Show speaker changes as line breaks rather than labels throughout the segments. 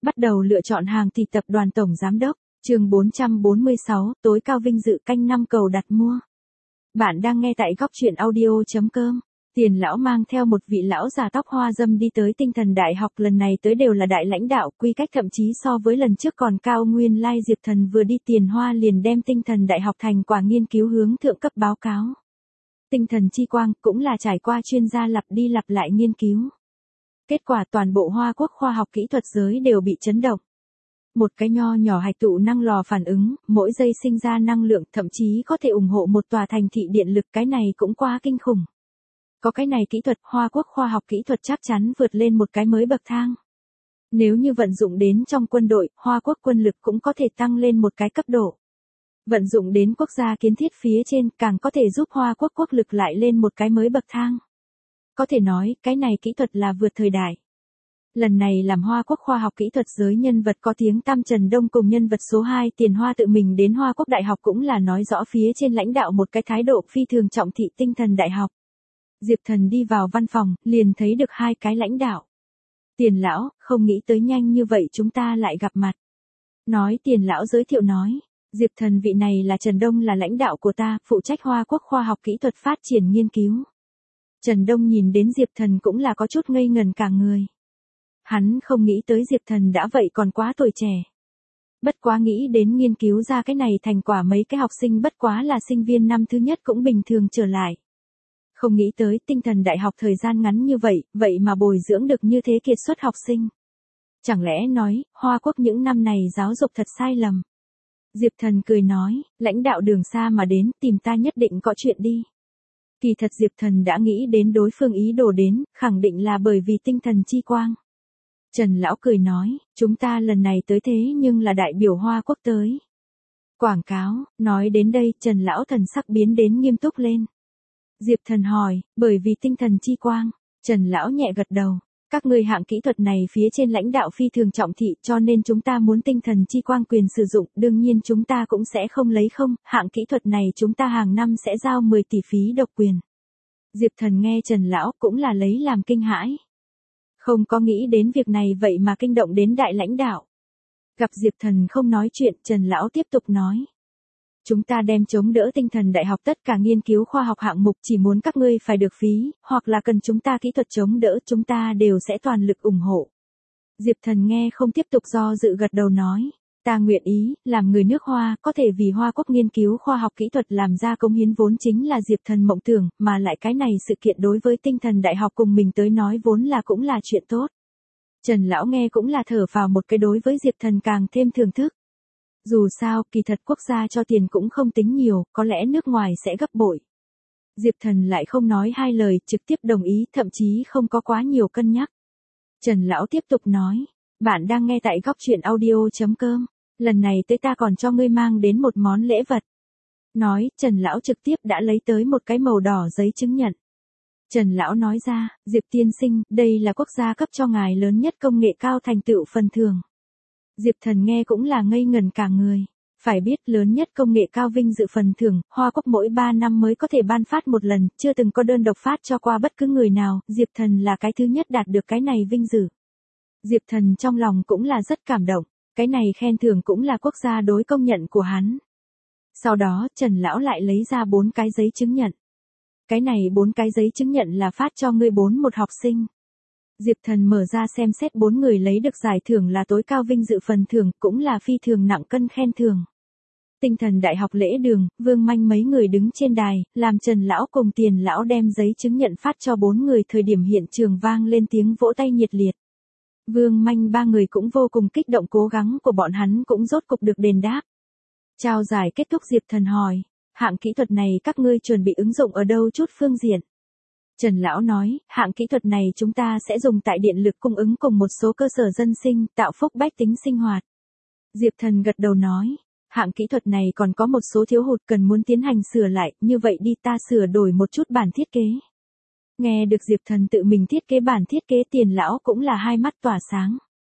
Bắt đầu lựa chọn hàng thì tập đoàn tổng giám đốc, chương 446, tối cao vinh dự canh 5 cầu đặt mua. Bạn đang nghe tại góc truyện audio.com. Tiền lão mang theo một vị lão già tóc hoa râm đi tới Tinh Thần Đại học, lần này tới đều là đại lãnh đạo, quy cách thậm chí so với lần trước còn cao. Nguyên lai Diệp Thần vừa đi Tiền Hoa liền đem Tinh Thần Đại học thành quả nghiên cứu hướng thượng cấp báo cáo. Tinh thần chi quang cũng là trải qua chuyên gia lặp đi lặp lại nghiên cứu. Kết quả toàn bộ Hoa Quốc khoa học kỹ thuật giới đều bị chấn động. Một cái nho nhỏ hạch tụ năng lò phản ứng, mỗi giây sinh ra năng lượng, thậm chí có thể ủng hộ một tòa thành thị điện lực, cái này cũng quá kinh khủng. Có cái này kỹ thuật, Hoa Quốc khoa học kỹ thuật chắc chắn vượt lên một cái mới bậc thang. Nếu như vận dụng đến trong quân đội, Hoa Quốc quân lực cũng có thể tăng lên một cái cấp độ. Vận dụng đến quốc gia kiến thiết phía trên, càng có thể giúp Hoa Quốc quốc lực lại lên một cái mới bậc thang. Có thể nói, cái này kỹ thuật là vượt thời đại. Lần này làm Hoa Quốc khoa học kỹ thuật giới nhân vật có tiếng tăm Trần Đông cùng nhân vật số 2 Tiền Hoa tự mình đến Hoa Quốc Đại học cũng là nói rõ phía trên lãnh đạo một cái thái độ phi thường trọng thị Tinh Thần Đại học. Diệp Thần đi vào văn phòng, liền thấy được hai cái lãnh đạo. Tiền lão, không nghĩ tới nhanh như vậy chúng ta lại gặp mặt. Nói Tiền lão giới thiệu nói, Diệp Thần vị này là Trần Đông, là lãnh đạo của ta, phụ trách Hoa Quốc khoa học kỹ thuật phát triển nghiên cứu. Trần Đông nhìn đến Diệp Thần cũng là có chút ngây ngần cả người. Hắn không nghĩ tới Diệp Thần đã vậy còn quá tuổi trẻ. Bất quá nghĩ đến nghiên cứu ra cái này thành quả, mấy cái học sinh bất quá là sinh viên năm thứ nhất cũng bình thường trở lại. Không nghĩ tới Tinh Thần Đại học thời gian ngắn như vậy mà bồi dưỡng được như thế kiệt xuất học sinh. Chẳng lẽ nói, Hoa Quốc những năm này giáo dục thật sai lầm. Diệp Thần cười nói, lãnh đạo đường xa mà đến, tìm ta nhất định có chuyện đi. Kỳ thật Diệp Thần đã nghĩ đến đối phương ý đồ đến, khẳng định là bởi vì tinh thần chi quang. Trần Lão cười nói, chúng ta lần này tới thế nhưng là đại biểu Hoa Quốc tới. Quảng cáo, nói đến đây Trần Lão thần sắc biến đến nghiêm túc lên. Diệp Thần hỏi, bởi vì tinh thần chi quang, Trần Lão nhẹ gật đầu. Các ngươi hạng kỹ thuật này phía trên lãnh đạo phi thường trọng thị, cho nên chúng ta muốn tinh thần chi quang quyền sử dụng, đương nhiên chúng ta cũng sẽ không lấy không, hạng kỹ thuật này chúng ta hàng năm sẽ giao 10 tỷ phí độc quyền. Diệp Thần nghe Trần Lão cũng là lấy làm kinh hãi. Không có nghĩ đến việc này vậy mà kinh động đến đại lãnh đạo. Gặp Diệp Thần không nói chuyện, Trần Lão tiếp tục nói. Chúng ta đem chống đỡ Tinh Thần Đại học tất cả nghiên cứu khoa học hạng mục, chỉ muốn các ngươi phải được phí, hoặc là cần chúng ta kỹ thuật chống đỡ, chúng ta đều sẽ toàn lực ủng hộ. Diệp Thần nghe không tiếp tục do dự, gật đầu nói, ta nguyện ý, làm người nước Hoa, có thể vì Hoa Quốc nghiên cứu khoa học kỹ thuật làm ra công hiến vốn chính là Diệp Thần mộng tưởng, mà lại cái này sự kiện đối với Tinh Thần Đại học cùng mình tới nói vốn là cũng là chuyện tốt. Trần Lão nghe cũng là thở vào một cái, đối với Diệp Thần càng thêm thưởng thức. Dù sao, kỳ thật quốc gia cho tiền cũng không tính nhiều, có lẽ nước ngoài sẽ gấp bội. Diệp Thần lại không nói hai lời, trực tiếp đồng ý, thậm chí không có quá nhiều cân nhắc. Trần Lão tiếp tục nói, bạn đang nghe tại góc truyện audio.com, lần này tới ta còn cho ngươi mang đến một món lễ vật. Nói, Trần Lão trực tiếp đã lấy tới một cái màu đỏ giấy chứng nhận. Trần Lão nói ra, Diệp tiên sinh, đây là quốc gia cấp cho ngài lớn nhất công nghệ cao thành tựu phần thưởng. Diệp Thần nghe cũng là ngây ngần cả người. Phải biết lớn nhất công nghệ cao vinh dự phần thưởng, Hoa Quốc mỗi 3 năm mới có thể ban phát một lần, chưa từng có đơn độc phát cho qua bất cứ người nào, Diệp Thần là cái thứ nhất đạt được cái này vinh dự. Diệp Thần trong lòng cũng là rất cảm động, cái này khen thưởng cũng là quốc gia đối công nhận của hắn. Sau đó, Trần Lão lại lấy ra 4 cái giấy chứng nhận. Cái này 4 cái giấy chứng nhận là phát cho ngươi một học sinh. Diệp Thần mở ra xem xét 4 người lấy được giải thưởng là tối cao vinh dự phần thưởng, cũng là phi thường nặng cân khen thưởng. Tinh Thần Đại học lễ đường, Vương Manh mấy người đứng trên đài, làm Trần Lão cùng Tiền Lão đem giấy chứng nhận phát cho 4 người, thời điểm hiện trường vang lên tiếng vỗ tay nhiệt liệt. Vương Manh 3 người cũng vô cùng kích động, cố gắng của bọn hắn cũng rốt cục được đền đáp. Trao giải kết thúc, Diệp Thần hỏi, hạng kỹ thuật này các ngươi chuẩn bị ứng dụng ở đâu chút phương diện? Trần Lão nói, hạng kỹ thuật này chúng ta sẽ dùng tại điện lực cung ứng cùng một số cơ sở dân sinh, tạo phúc bách tính sinh hoạt. Diệp Thần gật đầu nói, hạng kỹ thuật này còn có một số thiếu hụt cần muốn tiến hành sửa lại, như vậy đi ta sửa đổi một chút bản thiết kế. Nghe được Diệp Thần tự mình thiết kế bản thiết kế, Tiền Lão cũng là hai mắt tỏa sáng.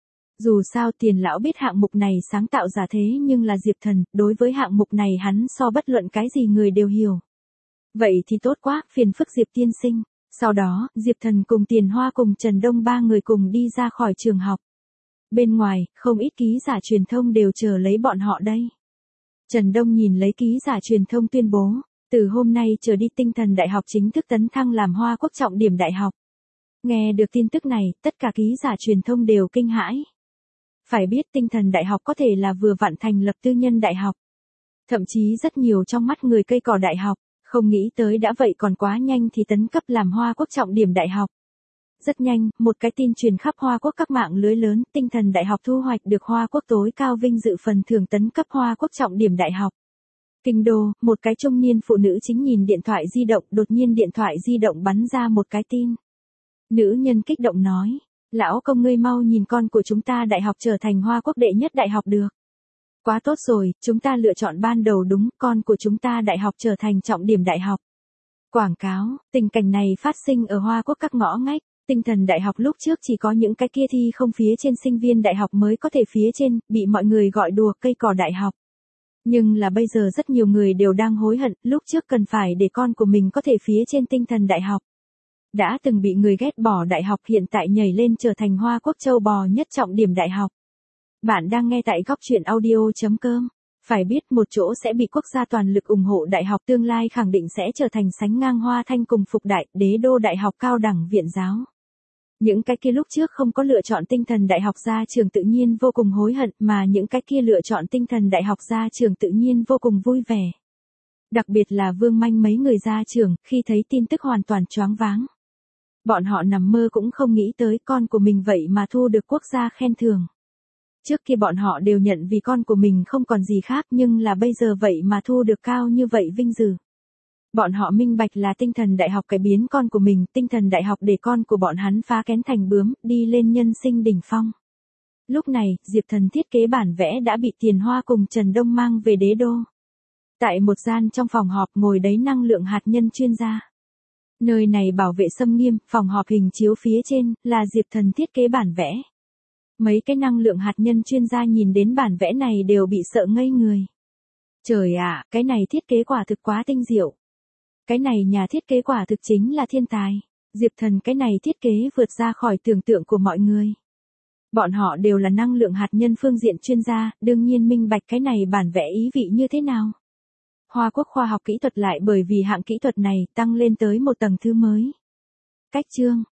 Dù sao Tiền Lão biết hạng mục này sáng tạo giả thế, nhưng là Diệp Thần, đối với hạng mục này hắn so bất luận cái gì người đều hiểu. Vậy thì tốt quá, phiền phức Diệp tiên sinh. Sau đó, Diệp Thần cùng Tiền Hoa cùng Trần Đông 3 người cùng đi ra khỏi trường học. Bên ngoài, không ít ký giả truyền thông đều chờ lấy bọn họ đây. Trần Đông nhìn lấy ký giả truyền thông tuyên bố, từ hôm nay trở đi Tinh Thần Đại học chính thức tấn thăng làm Hoa Quốc trọng điểm đại học. Nghe được tin tức này, tất cả ký giả truyền thông đều kinh hãi. Phải biết Tinh Thần Đại học có thể là vừa vặn thành lập tư nhân đại học. Thậm chí rất nhiều trong mắt người cây cỏ đại học, không nghĩ tới đã vậy còn quá nhanh thì tấn cấp làm Hoa Quốc trọng điểm đại học. Rất nhanh, một cái tin truyền khắp Hoa Quốc các mạng lưới lớn, Tinh Thần Đại học thu hoạch được Hoa Quốc tối cao vinh dự phần thưởng tấn cấp Hoa Quốc trọng điểm đại học. Kinh đô, một cái trung niên phụ nữ chính nhìn điện thoại di động, đột nhiên điện thoại di động bắn ra một cái tin. Nữ nhân kích động nói, lão công ngươi mau nhìn con của chúng ta đại học trở thành Hoa Quốc đệ nhất đại học được. Quá tốt rồi, chúng ta lựa chọn ban đầu đúng, con của chúng ta đại học trở thành trọng điểm đại học. Quảng cáo, tình cảnh này phát sinh ở Hoa Quốc các ngõ ngách. Tinh Thần Đại học lúc trước chỉ có những cái kia thi không phía trên sinh viên đại học mới có thể phía trên, bị mọi người gọi đùa cây cỏ đại học. Nhưng là bây giờ rất nhiều người đều đang hối hận, lúc trước cần phải để con của mình có thể phía trên Tinh Thần Đại học. Đã từng bị người ghét bỏ đại học hiện tại nhảy lên trở thành Hoa Quốc châu bò nhất trọng điểm đại học. Bạn đang nghe tại góc truyện audio.com. Phải biết một chỗ sẽ bị quốc gia toàn lực ủng hộ đại học tương lai khẳng định sẽ trở thành sánh ngang Hoa Thanh cùng Phục Đại, Đế Đô Đại học cao đẳng viện giáo. Những cái kia lúc trước không có lựa chọn Tinh Thần Đại học ra trường tự nhiên vô cùng hối hận, mà những cái kia lựa chọn Tinh Thần Đại học ra trường tự nhiên vô cùng vui vẻ. Đặc biệt là Vương Manh mấy người ra trường, khi thấy tin tức hoàn toàn choáng váng. Bọn họ nằm mơ cũng không nghĩ tới con của mình vậy mà thu được quốc gia khen thưởng. Trước kia bọn họ đều nhận vì con của mình không còn gì khác, nhưng là bây giờ vậy mà thu được cao như vậy vinh dự. Bọn họ minh bạch là Tinh Thần Đại học cải biến con của mình, Tinh Thần Đại học để con của bọn hắn phá kén thành bướm, đi lên nhân sinh đỉnh phong. Lúc này, Diệp Thần thiết kế bản vẽ đã bị Tiền Hoa cùng Trần Đông mang về Đế Đô. Tại một gian trong phòng họp ngồi đấy năng lượng hạt nhân chuyên gia. Nơi này bảo vệ xâm nghiêm, phòng họp hình chiếu phía trên, là Diệp Thần thiết kế bản vẽ. Mấy cái năng lượng hạt nhân chuyên gia nhìn đến bản vẽ này đều bị sợ ngây người. Trời ạ, cái này thiết kế quả thực quá tinh diệu. Cái này nhà thiết kế quả thực chính là thiên tài. Diệp Thần cái này thiết kế vượt ra khỏi tưởng tượng của mọi người. Bọn họ đều là năng lượng hạt nhân phương diện chuyên gia, đương nhiên minh bạch cái này bản vẽ ý vị như thế nào. Hoa Quốc khoa học kỹ thuật lại bởi vì hạng kỹ thuật này tăng lên tới một tầng thứ mới. Cách chương,